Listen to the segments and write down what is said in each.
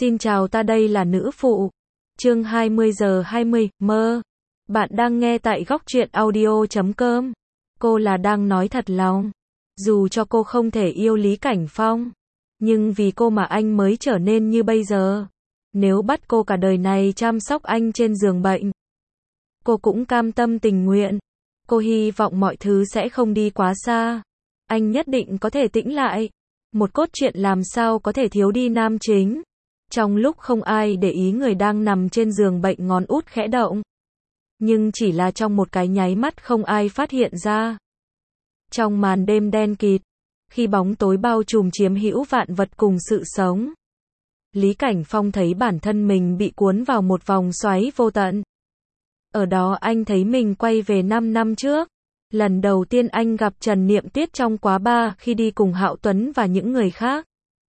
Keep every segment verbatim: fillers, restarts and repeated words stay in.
Xin chào, ta đây là nữ phụ. Chương hai mươi giờ hai mươi, mơ. Bạn đang nghe tại góc truyện audio chấm com. Cô là đang nói thật lòng. Dù cho cô không thể yêu Lý Cảnh Phong, nhưng vì cô mà anh mới trở nên như bây giờ. Nếu bắt cô cả đời này chăm sóc anh trên giường bệnh, cô cũng cam tâm tình nguyện. Cô hy vọng mọi thứ sẽ không đi quá xa. Anh nhất định có thể tĩnh lại. Một cốt truyện làm sao có thể thiếu đi nam chính. Trong lúc không ai để ý, người đang nằm trên giường bệnh ngón út khẽ động. Nhưng chỉ là trong một cái nháy mắt, không ai phát hiện ra. Trong màn đêm đen kịt, khi bóng tối bao trùm chiếm hữu vạn vật cùng sự sống, Lý Cảnh Phong thấy bản thân mình bị cuốn vào một vòng xoáy vô tận. Ở đó anh thấy mình quay về năm năm trước. Lần đầu tiên anh gặp Trần Niệm Tuyết trong quán bar khi đi cùng Hạo Tuấn và những người khác.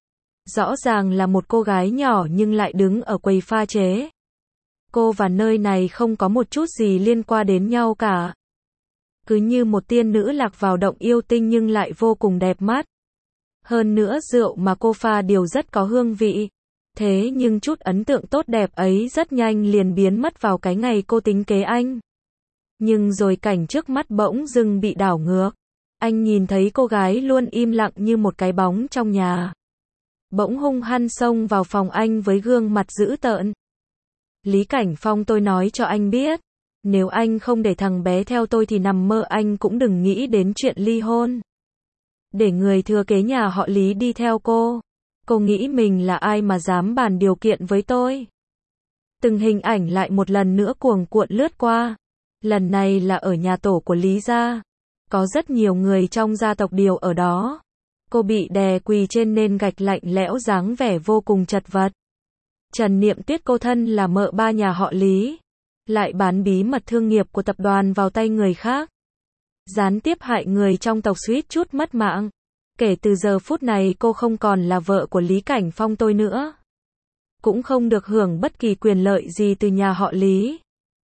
Rõ ràng là một cô gái nhỏ nhưng lại đứng ở quầy pha chế. Cô và nơi này không có một chút gì liên quan đến nhau cả. Cứ như một tiên nữ lạc vào động yêu tinh nhưng lại vô cùng đẹp mắt. Hơn nữa rượu mà cô pha đều rất có hương vị. Thế nhưng chút ấn tượng tốt đẹp ấy rất nhanh liền biến mất vào cái ngày cô tính kế anh. Nhưng rồi cảnh trước mắt bỗng dưng bị đảo ngược. Anh nhìn thấy cô gái luôn im lặng như một cái bóng trong nhà. Bỗng hung hăng xông vào phòng anh với gương mặt dữ tợn. Lý Cảnh Phong, tôi nói cho anh biết, nếu anh không để thằng bé theo tôi thì nằm mơ anh cũng đừng nghĩ đến chuyện ly hôn. Để người thừa kế nhà họ Lý đi theo cô. Cô nghĩ mình là ai mà dám bàn điều kiện với tôi? Từng hình ảnh lại một lần nữa cuồng cuộn lướt qua. Lần này là ở nhà tổ của Lý gia. Có rất nhiều người trong gia tộc đều ở đó. Cô bị đè quỳ trên nền gạch lạnh lẽo, dáng vẻ vô cùng chật vật. Trần Niệm Tuyết, cô thân là mợ ba nhà họ Lý, lại bán bí mật thương nghiệp của tập đoàn vào tay người khác, gián tiếp hại người trong tộc suýt chút mất mạng. Kể từ giờ phút này cô không còn là vợ của Lý Cảnh Phong tôi nữa, cũng không được hưởng bất kỳ quyền lợi gì từ nhà họ Lý.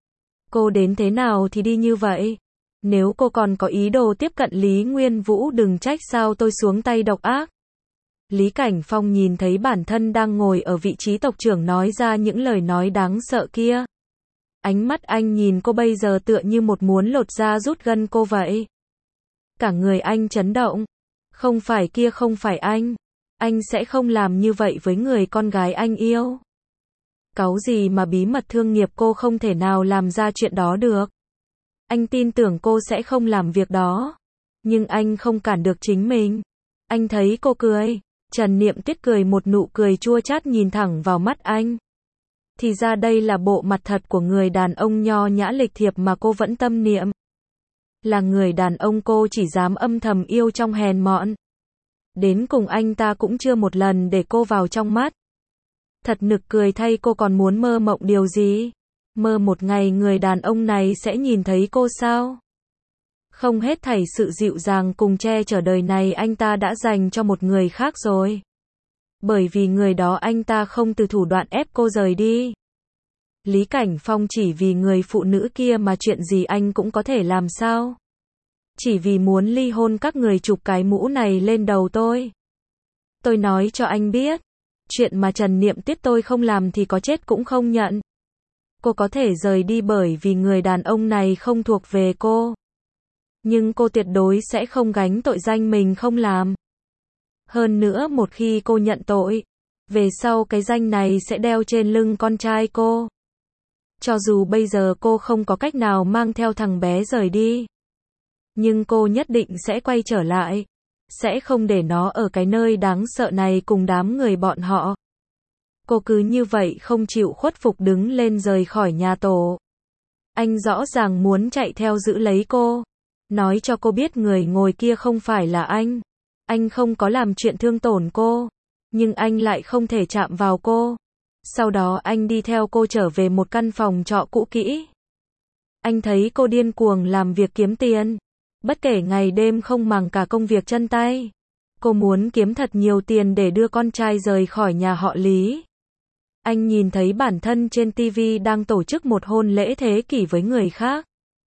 Cô đến thế nào thì đi như vậy. Nếu cô còn có ý đồ tiếp cận Lý Nguyên Vũ, đừng trách sao tôi xuống tay độc ác. Lý Cảnh Phong nhìn thấy bản thân đang ngồi ở vị trí tộc trưởng nói ra những lời nói đáng sợ kia. Ánh mắt anh nhìn cô bây giờ tựa như một muốn lột da rút gân cô vậy. Cả người anh chấn động. Không phải kia, không phải anh. Anh sẽ không làm như vậy với người con gái anh yêu. Cáu gì mà bí mật thương nghiệp, cô không thể nào làm ra chuyện đó được. Anh tin tưởng cô sẽ không làm việc đó. Nhưng anh không cản được chính mình. Anh thấy cô cười. Trần Niệm Tuyết cười một nụ cười chua chát nhìn thẳng vào mắt anh. Thì ra đây là bộ mặt thật của người đàn ông nho nhã lịch thiệp mà cô vẫn tâm niệm. Là người đàn ông cô chỉ dám âm thầm yêu trong hèn mọn. Đến cùng anh ta cũng chưa một lần để cô vào trong mắt. Thật nực cười thay, cô còn muốn mơ mộng điều gì? Mơ một ngày người đàn ông này sẽ nhìn thấy cô sao? Không, hết thảy sự dịu dàng cùng che chở đời này anh ta đã dành cho một người khác rồi. Bởi vì người đó anh ta không từ thủ đoạn ép cô rời đi. Lý Cảnh Phong chỉ vì người phụ nữ kia mà chuyện gì anh cũng có thể làm sao? Chỉ vì muốn ly hôn các người chụp cái mũ này lên đầu tôi. Tôi nói cho anh biết, chuyện mà Trần Niệm Tuyết tôi không làm thì có chết cũng không nhận. Cô có thể rời đi bởi vì người đàn ông này không thuộc về cô. Nhưng cô tuyệt đối sẽ không gánh tội danh mình không làm. Hơn nữa một khi cô nhận tội, về sau cái danh này sẽ đeo trên lưng con trai cô. Cho dù bây giờ cô không có cách nào mang theo thằng bé rời đi, nhưng cô nhất định sẽ quay trở lại. Sẽ không để nó ở cái nơi đáng sợ này cùng đám người bọn họ. Cô cứ như vậy không chịu khuất phục đứng lên rời khỏi nhà tổ. Anh rõ ràng muốn chạy theo giữ lấy cô. Nói cho cô biết người ngồi kia không phải là anh. Anh không có làm chuyện thương tổn cô. Nhưng anh lại không thể chạm vào cô. Sau đó anh đi theo cô trở về một căn phòng trọ cũ kỹ. Anh thấy cô điên cuồng làm việc kiếm tiền. Bất kể ngày đêm không màng cả công việc chân tay. Cô muốn kiếm thật nhiều tiền để đưa con trai rời khỏi nhà họ Lý. Anh nhìn thấy bản thân trên ti vi đang tổ chức một hôn lễ thế kỷ với người khác.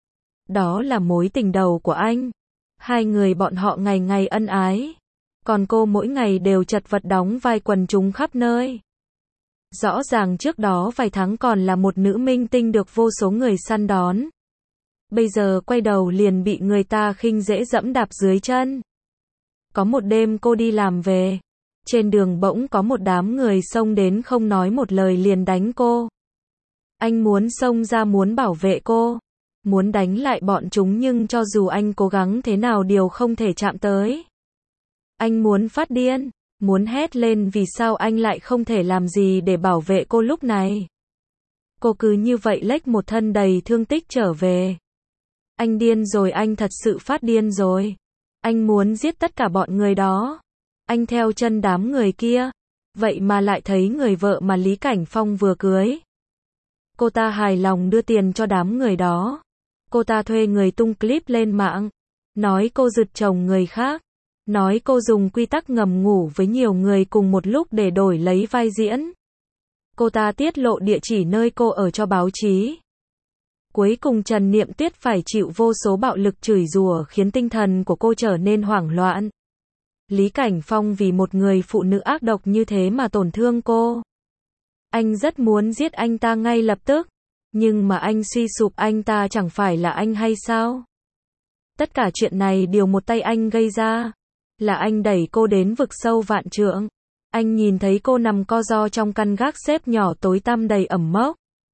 Đó là mối tình đầu của anh. Hai người bọn họ ngày ngày ân ái. Còn cô mỗi ngày đều chật vật đóng vai quần chúng khắp nơi. Rõ ràng trước đó vài tháng còn là một nữ minh tinh được vô số người săn đón. Bây giờ quay đầu liền bị người ta khinh dễ dẫm đạp dưới chân. Có một đêm cô đi làm về. Trên đường bỗng có một đám người xông đến không nói một lời liền đánh cô. Anh muốn xông ra muốn bảo vệ cô. Muốn đánh lại bọn chúng nhưng cho dù anh cố gắng thế nào đều không thể chạm tới. Anh muốn phát điên. Muốn hét lên vì sao anh lại không thể làm gì để bảo vệ cô lúc này. Cô cứ như vậy lếch một thân đầy thương tích trở về. Anh điên rồi, anh thật sự phát điên rồi. Anh muốn giết tất cả bọn người đó. Anh theo chân đám người kia. Vậy mà lại thấy người vợ mà Lý Cảnh Phong vừa cưới. Cô ta hài lòng đưa tiền cho đám người đó. Cô ta thuê người tung clip lên mạng. Nói cô rượt chồng người khác. Nói cô dùng quy tắc ngầm ngủ với nhiều người cùng một lúc để đổi lấy vai diễn. Cô ta tiết lộ địa chỉ nơi cô ở cho báo chí. Cuối cùng Trần Niệm Tuyết phải chịu vô số bạo lực chửi rủa khiến tinh thần của cô trở nên hoảng loạn. Lý Cảnh Phong vì một người phụ nữ ác độc như thế mà tổn thương cô. Anh rất muốn giết anh ta ngay lập tức. Nhưng mà anh suy sụp, anh ta chẳng phải là anh hay sao? Tất cả chuyện này đều một tay anh gây ra. Là anh đẩy cô đến vực sâu vạn trượng. Anh nhìn thấy cô nằm co ro trong căn gác xếp nhỏ tối tăm đầy ẩm mốc.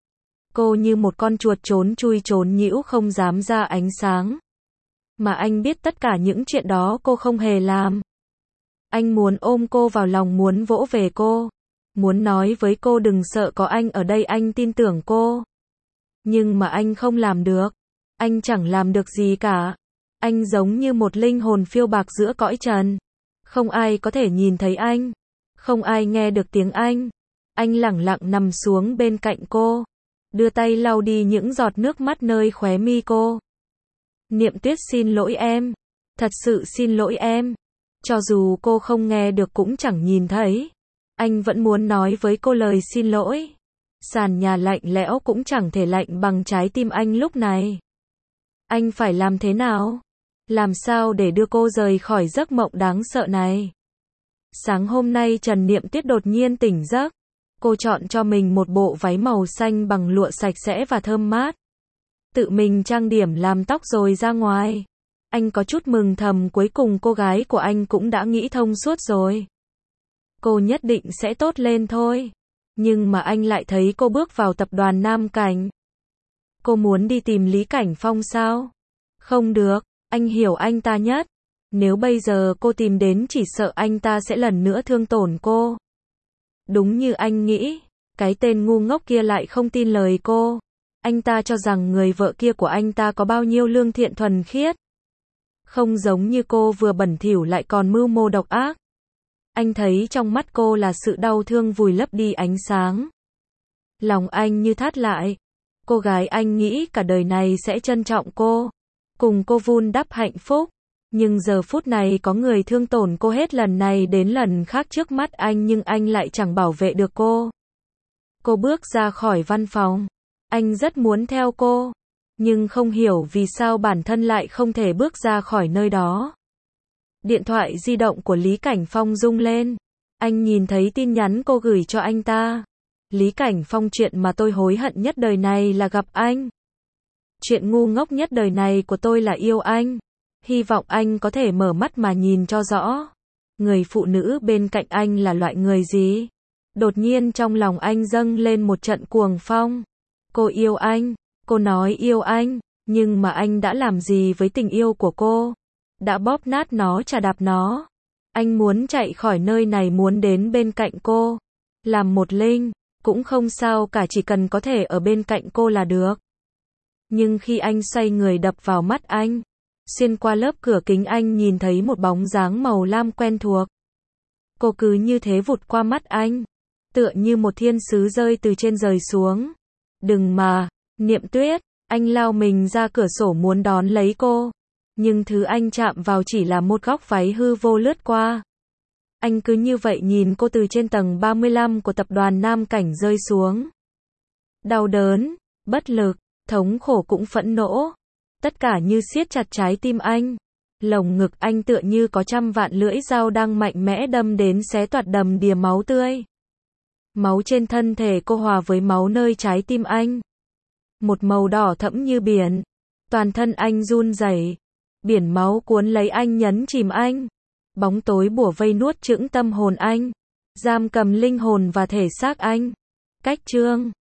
Cô như một con chuột trốn chui trốn nhĩu không dám ra ánh sáng. Mà anh biết tất cả những chuyện đó cô không hề làm. Anh muốn ôm cô vào lòng, muốn vỗ về cô. Muốn nói với cô đừng sợ, có anh ở đây, anh tin tưởng cô. Nhưng mà anh không làm được. Anh chẳng làm được gì cả. Anh giống như một linh hồn phiêu bạc giữa cõi trần. Không ai có thể nhìn thấy anh. Không ai nghe được tiếng anh. Anh lẳng lặng nằm xuống bên cạnh cô. Đưa tay lau đi những giọt nước mắt nơi khóe mi cô. Niệm Tuyết xin lỗi em. Thật sự xin lỗi em. Cho dù cô không nghe được cũng chẳng nhìn thấy. Anh vẫn muốn nói với cô lời xin lỗi. Sàn nhà lạnh lẽo cũng chẳng thể lạnh bằng trái tim anh lúc này. Anh phải làm thế nào? Làm sao để đưa cô rời khỏi giấc mộng đáng sợ này? Sáng hôm nay Trần Niệm Tuyết đột nhiên tỉnh giấc. Cô chọn cho mình một bộ váy màu xanh bằng lụa sạch sẽ và thơm mát. Tự mình trang điểm làm tóc rồi ra ngoài. Anh có chút mừng thầm, cuối cùng cô gái của anh cũng đã nghĩ thông suốt rồi. Cô nhất định sẽ tốt lên thôi. Nhưng mà anh lại thấy cô bước vào tập đoàn Nam Cảnh. Cô muốn đi tìm Lý Cảnh Phong sao? Không được, anh hiểu anh ta nhất. Nếu bây giờ cô tìm đến chỉ sợ anh ta sẽ lần nữa thương tổn cô. Đúng như anh nghĩ, cái tên ngu ngốc kia lại không tin lời cô. Anh ta cho rằng người vợ kia của anh ta có bao nhiêu lương thiện thuần khiết. Không giống như cô vừa bẩn thỉu lại còn mưu mô độc ác. Anh thấy trong mắt cô là sự đau thương vùi lấp đi ánh sáng. Lòng anh như thắt lại. Cô gái anh nghĩ cả đời này sẽ trân trọng cô. Cùng cô vun đắp hạnh phúc. Nhưng giờ phút này có người thương tổn cô hết lần này đến lần khác trước mắt anh, nhưng anh lại chẳng bảo vệ được cô. Cô bước ra khỏi văn phòng. Anh rất muốn theo cô. Nhưng không hiểu vì sao bản thân lại không thể bước ra khỏi nơi đó. Điện thoại di động của Lý Cảnh Phong rung lên. Anh nhìn thấy tin nhắn cô gửi cho anh ta. Lý Cảnh Phong, chuyện mà tôi hối hận nhất đời này là gặp anh. Chuyện ngu ngốc nhất đời này của tôi là yêu anh. Hy vọng anh có thể mở mắt mà nhìn cho rõ. Người phụ nữ bên cạnh anh là loại người gì? Đột nhiên trong lòng anh dâng lên một trận cuồng phong. Cô yêu anh. Cô nói yêu anh. Nhưng mà anh đã làm gì với tình yêu của cô? Đã bóp nát nó, chà đạp nó. Anh muốn chạy khỏi nơi này, muốn đến bên cạnh cô. Làm một linh, cũng không sao cả, chỉ cần có thể ở bên cạnh cô là được. Nhưng khi anh xoay người đập vào mắt anh. Xuyên qua lớp cửa kính anh nhìn thấy một bóng dáng màu lam quen thuộc. Cô cứ như thế vụt qua mắt anh. Tựa như một thiên sứ rơi từ trên trời xuống. Đừng mà, Niệm Tuyết. Anh lao mình ra cửa sổ muốn đón lấy cô. Nhưng thứ anh chạm vào chỉ là một góc váy hư vô lướt qua. Anh cứ như vậy nhìn cô từ trên tầng ba mươi lăm của tập đoàn Nam Cảnh rơi xuống. Đau đớn, bất lực, thống khổ cũng phẫn nộ. Tất cả như siết chặt trái tim anh. Lồng ngực anh tựa như có trăm vạn lưỡi dao đang mạnh mẽ đâm đến, xé toạc đầm đìa máu tươi. Máu trên thân thể cô hòa với máu nơi trái tim anh. Một màu đỏ thẫm như biển. Toàn thân anh run rẩy. Biển máu cuốn lấy anh nhấn chìm anh. Bóng tối bủa vây nuốt chửng tâm hồn anh. Giam cầm linh hồn và thể xác anh. Cách chương